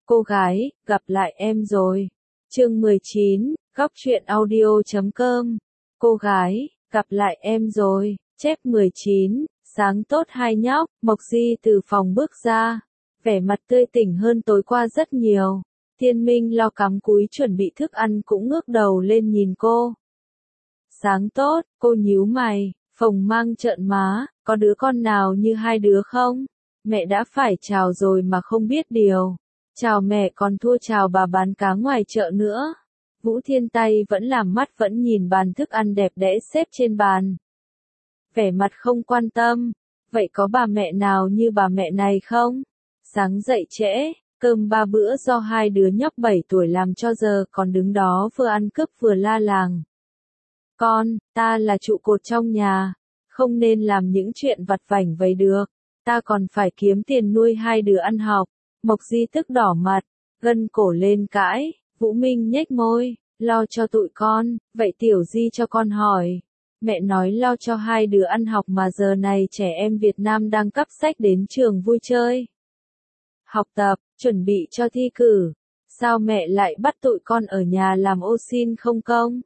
Cô gái, gặp lại em rồi. Chương 19, góc truyện audio.com. Cô gái, gặp lại em rồi. Chép 19, sáng tốt hai nhóc. Mộc Di từ phòng bước ra, vẻ mặt tươi tỉnh hơn tối qua rất nhiều. Thiên Minh lo cắm cúi chuẩn bị thức ăn cũng ngước đầu lên nhìn cô. Sáng tốt, cô nhíu mày, phồng mang trợn má, có đứa con nào như hai đứa không? Mẹ đã phải chào rồi mà không biết điều. Chào mẹ còn thua chào bà bán cá ngoài chợ nữa. Vũ Thiên tay vẫn làm mắt vẫn nhìn bàn thức ăn đẹp đẽ xếp trên bàn. Vẻ mặt không quan tâm. Vậy có bà mẹ nào như bà mẹ này không? Sáng dậy trễ, cơm 3 bữa do hai đứa nhóc 7 tuổi làm cho giờ còn đứng đó vừa ăn cướp vừa la làng. Con, ta là trụ cột trong nhà, không nên làm những chuyện vặt vãnh vậy được. Ta còn phải kiếm tiền nuôi hai đứa ăn học. Mộc Di tức đỏ mặt, gân cổ lên cãi. Vũ Minh nhếch môi, lo cho tụi con, vậy Tiểu Di cho con hỏi. Mẹ nói lo cho hai đứa ăn học mà giờ này trẻ em Việt Nam đang cắp sách đến trường vui chơi. Học tập, chuẩn bị cho thi cử. Sao mẹ lại bắt tụi con ở nhà làm ô xin không công?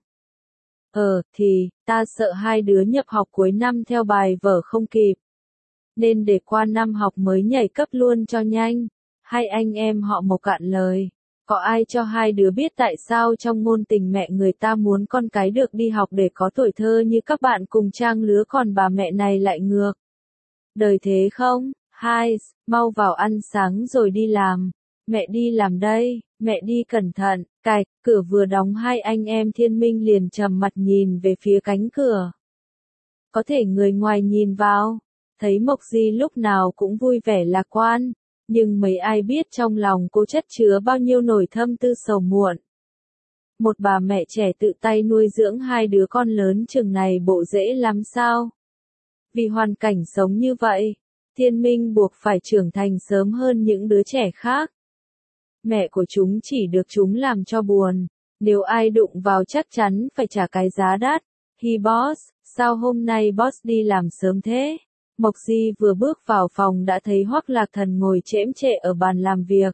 Thì, ta sợ hai đứa nhập học cuối năm theo bài vở không kịp. Nên để qua năm học mới nhảy cấp luôn cho nhanh. Hai anh em họ Mộc cạn lời. Có ai cho hai đứa biết tại sao trong ngôn tình mẹ người ta muốn con cái được đi học để có tuổi thơ như các bạn cùng trang lứa còn bà mẹ này lại ngược. Đời thế không? Hai, mau vào ăn sáng rồi đi làm. Mẹ đi làm đây, mẹ đi cẩn thận. Cạch, cửa vừa đóng hai anh em Thiên Minh liền trầm mặt nhìn về phía cánh cửa. Có thể người ngoài nhìn vào, thấy Mộc Di lúc nào cũng vui vẻ lạc quan, nhưng mấy ai biết trong lòng cô chất chứa bao nhiêu nỗi thâm tư sầu muộn. Một bà mẹ trẻ tự tay nuôi dưỡng hai đứa con lớn chừng này bộ dễ lắm sao? Vì hoàn cảnh sống như vậy, Thiên Minh buộc phải trưởng thành sớm hơn những đứa trẻ khác. Mẹ của chúng chỉ được chúng làm cho buồn, nếu ai đụng vào chắc chắn phải trả cái giá đắt. Hi boss, sao hôm nay boss đi làm sớm thế? Mộc Di vừa bước vào phòng đã thấy Hoắc Lạc Thần ngồi chễm chệ ở bàn làm việc.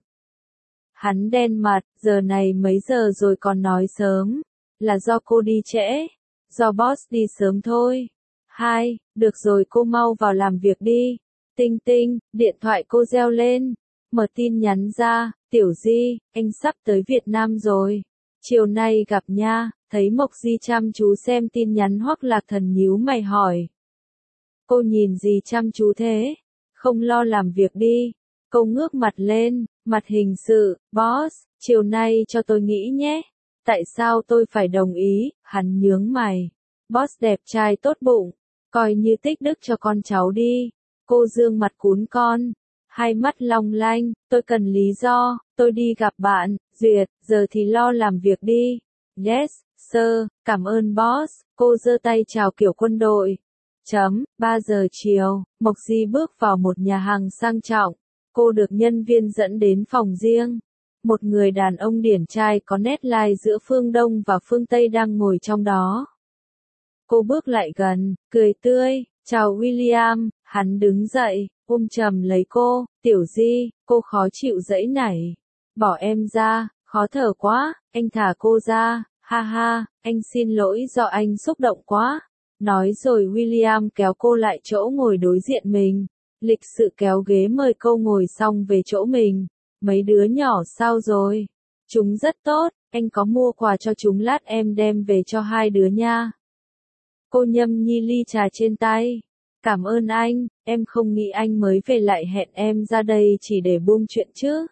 Hắn đen mặt, giờ này mấy giờ rồi còn nói sớm, là do cô đi trễ, do boss đi sớm thôi. Hai, được rồi cô mau vào làm việc đi. Tinh tinh, điện thoại cô reo lên, mở tin nhắn ra, Tiểu Di, anh sắp tới Việt Nam rồi. Chiều nay gặp nha. Thấy Mộc Di chăm chú xem tin nhắn Hoắc Lạc Thần nhíu mày hỏi. Cô nhìn gì chăm chú thế? Không lo làm việc đi. Cô ngước mặt lên, mặt hình sự, boss, chiều nay cho tôi nghĩ nhé. Tại sao tôi phải đồng ý? Hắn nhướng mày. Boss đẹp trai tốt bụng, coi như tích đức cho con cháu đi. Cô dương mặt cún con, hai mắt long lanh, tôi cần lý do, tôi đi gặp bạn, duyệt, giờ thì lo làm việc đi. Yes, sir, cảm ơn boss, cô giơ tay chào kiểu quân đội. 3 giờ chiều, Mộc Di bước vào một nhà hàng sang trọng. Cô được nhân viên dẫn đến phòng riêng. Một người đàn ông điển trai có nét lai giữa phương Đông và phương Tây đang ngồi trong đó. Cô bước lại gần, cười tươi, chào William, hắn đứng dậy, ôm chầm lấy cô, Tiểu Di, cô khó chịu giãy nảy. Bỏ em ra, khó thở quá, anh thả cô ra. Ha ha, anh xin lỗi do anh xúc động quá. Nói rồi William kéo cô lại chỗ ngồi đối diện mình. Lịch sự kéo ghế mời cô ngồi xong về chỗ mình. Mấy đứa nhỏ sao rồi? Chúng rất tốt, anh có mua quà cho chúng lát em đem về cho hai đứa nha. Cô nhâm nhi ly trà trên tay. Cảm ơn anh, em không nghĩ anh mới về lại hẹn em ra đây chỉ để buông chuyện chứ.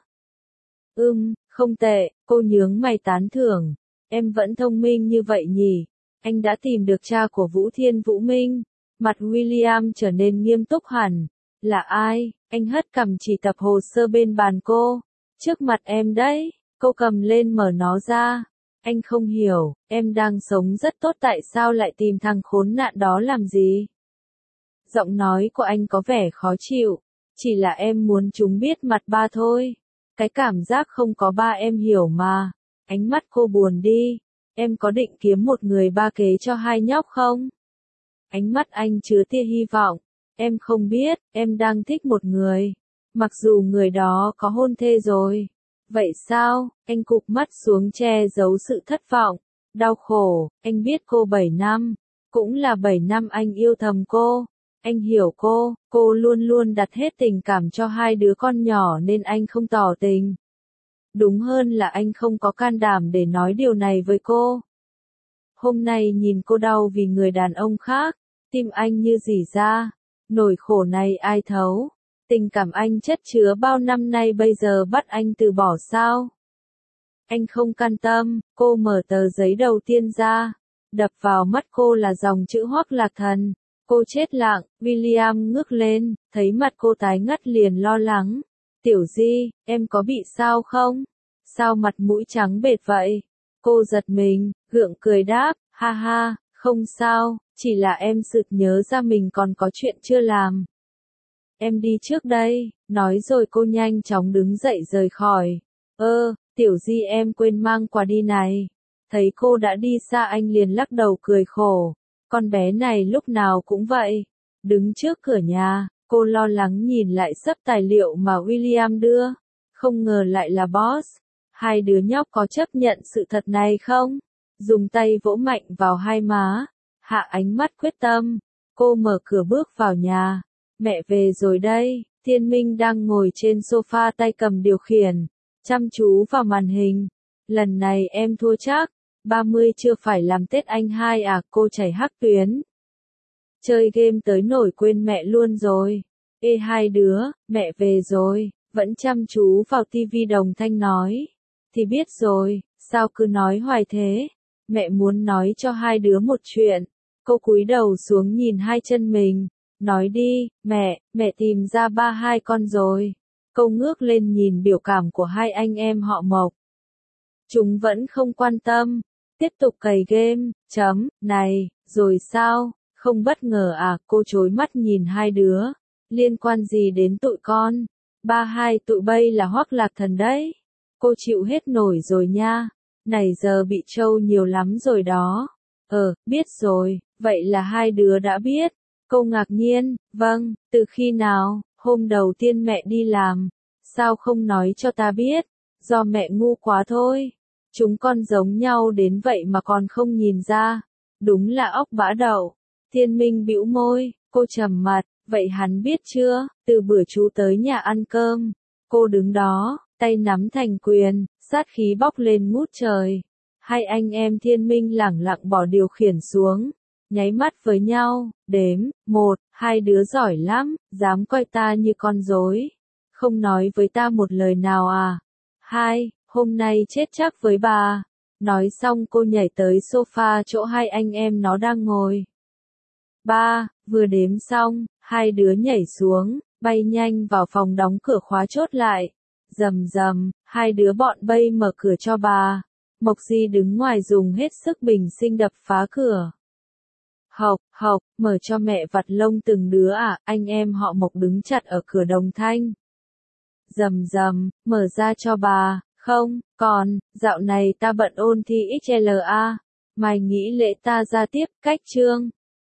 Không tệ, cô nhướng mày tán thưởng. Em vẫn thông minh như vậy nhỉ? Anh đã tìm được cha của Vũ Thiên Vũ Minh. Mặt William trở nên nghiêm túc hẳn. Là ai? Anh hất cằm chỉ tập hồ sơ bên bàn cô. Trước mặt em đấy. Cô cầm lên mở nó ra. Anh không hiểu, em đang sống rất tốt tại sao lại tìm thằng khốn nạn đó làm gì? Giọng nói của anh có vẻ khó chịu. Chỉ là em muốn chúng biết mặt ba thôi. Cái cảm giác không có ba em hiểu mà. Ánh mắt cô buồn đi. Em có định kiếm một người ba kế cho hai nhóc không? Ánh mắt anh chứa tia hy vọng. Em không biết, em đang thích một người. Mặc dù người đó có hôn thê rồi. Vậy sao? Anh cụp mắt xuống che giấu sự thất vọng, đau khổ, anh biết cô 7 năm, cũng là 7 năm anh yêu thầm cô. Anh hiểu cô luôn luôn đặt hết tình cảm cho hai đứa con nhỏ nên anh không tỏ tình. Đúng hơn là anh không có can đảm để nói điều này với cô. Hôm nay nhìn cô đau vì người đàn ông khác, tim anh như rỉ ra, nỗi khổ này ai thấu. Tình cảm anh chất chứa bao năm nay bây giờ bắt anh từ bỏ sao? Anh không can tâm, cô mở tờ giấy đầu tiên ra, đập vào mắt cô là dòng chữ Hoắc Lạc Thần. Cô chết lặng, William ngước lên, thấy mặt cô tái ngắt liền lo lắng. Tiểu Di, em có bị sao không? Sao mặt mũi trắng bệch vậy? Cô giật mình, gượng cười đáp, ha ha, không sao, chỉ là em sực nhớ ra mình còn có chuyện chưa làm. Em đi trước đây, nói rồi cô nhanh chóng đứng dậy rời khỏi. Tiểu Di em quên mang quà đi này. Thấy cô đã đi xa anh liền lắc đầu cười khổ. Con bé này lúc nào cũng vậy. Đứng trước cửa nhà, cô lo lắng nhìn lại xấp tài liệu mà William đưa. Không ngờ lại là boss. Hai đứa nhóc có chấp nhận sự thật này không? Dùng tay vỗ mạnh vào hai má. Hạ ánh mắt quyết tâm. Cô mở cửa bước vào nhà. Mẹ về rồi đây. Thiên Minh đang ngồi trên sofa tay cầm điều khiển. Chăm chú vào màn hình. Lần này em thua chắc. 30 chưa phải làm Tết anh hai à, cô chảy hắc tuyến. Chơi game tới nổi quên mẹ luôn rồi. Ê hai đứa, mẹ về rồi, vẫn chăm chú vào tivi đồng thanh nói. Thì biết rồi, sao cứ nói hoài thế? Mẹ muốn nói cho hai đứa một chuyện. Cô cúi đầu xuống nhìn hai chân mình. Nói đi, mẹ tìm ra ba hai con rồi. Cô ngước lên nhìn biểu cảm của hai anh em họ Mộc. Chúng vẫn không quan tâm. Tiếp tục cày game, này, rồi sao, không bất ngờ à, cô chối mắt nhìn hai đứa, liên quan gì đến tụi con, ba hai tụi bay là Hoắc Lạc Thần đấy, cô chịu hết nổi rồi nha, này giờ bị trâu nhiều lắm rồi đó, biết rồi, vậy là hai đứa đã biết, cô ngạc nhiên, vâng, từ khi nào, hôm đầu tiên mẹ đi làm, sao không nói cho ta biết, do mẹ ngu quá thôi. Chúng con giống nhau đến vậy mà còn không nhìn ra. Đúng là óc bã đậu. Thiên Minh bĩu môi, cô trầm mặt, vậy hắn biết chưa, từ bữa chú tới nhà ăn cơm. Cô đứng đó, tay nắm thành quyền, sát khí bốc lên ngút trời. Hai anh em Thiên Minh lẳng lặng bỏ điều khiển xuống. Nháy mắt với nhau, đếm, 1, hai đứa giỏi lắm, dám coi ta như con rối. Không nói với ta một lời nào à. 2, hôm nay chết chắc với bà. Nói xong cô nhảy tới sofa chỗ hai anh em nó đang ngồi. 3, vừa đếm xong, hai đứa nhảy xuống, bay nhanh vào phòng đóng cửa khóa chốt lại. Rầm rầm, hai đứa bọn bay mở cửa cho bà. Mộc Di đứng ngoài dùng hết sức bình sinh đập phá cửa. Học, mở cho mẹ vặt lông từng đứa à, anh em họ Mộc đứng chặt ở cửa đồng thanh. Rầm rầm, mở ra cho bà. Không, còn, dạo này ta bận ôn thi XLA. Mai nghĩ lễ ta ra tiếp, cách chương.